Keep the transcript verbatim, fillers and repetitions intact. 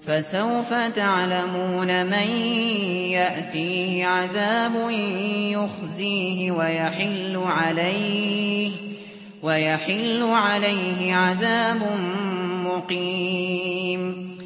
فسوف تعلمون من يأتيه عذاب يخزيه ويحل عليه ويحل عليه عذاب مقيم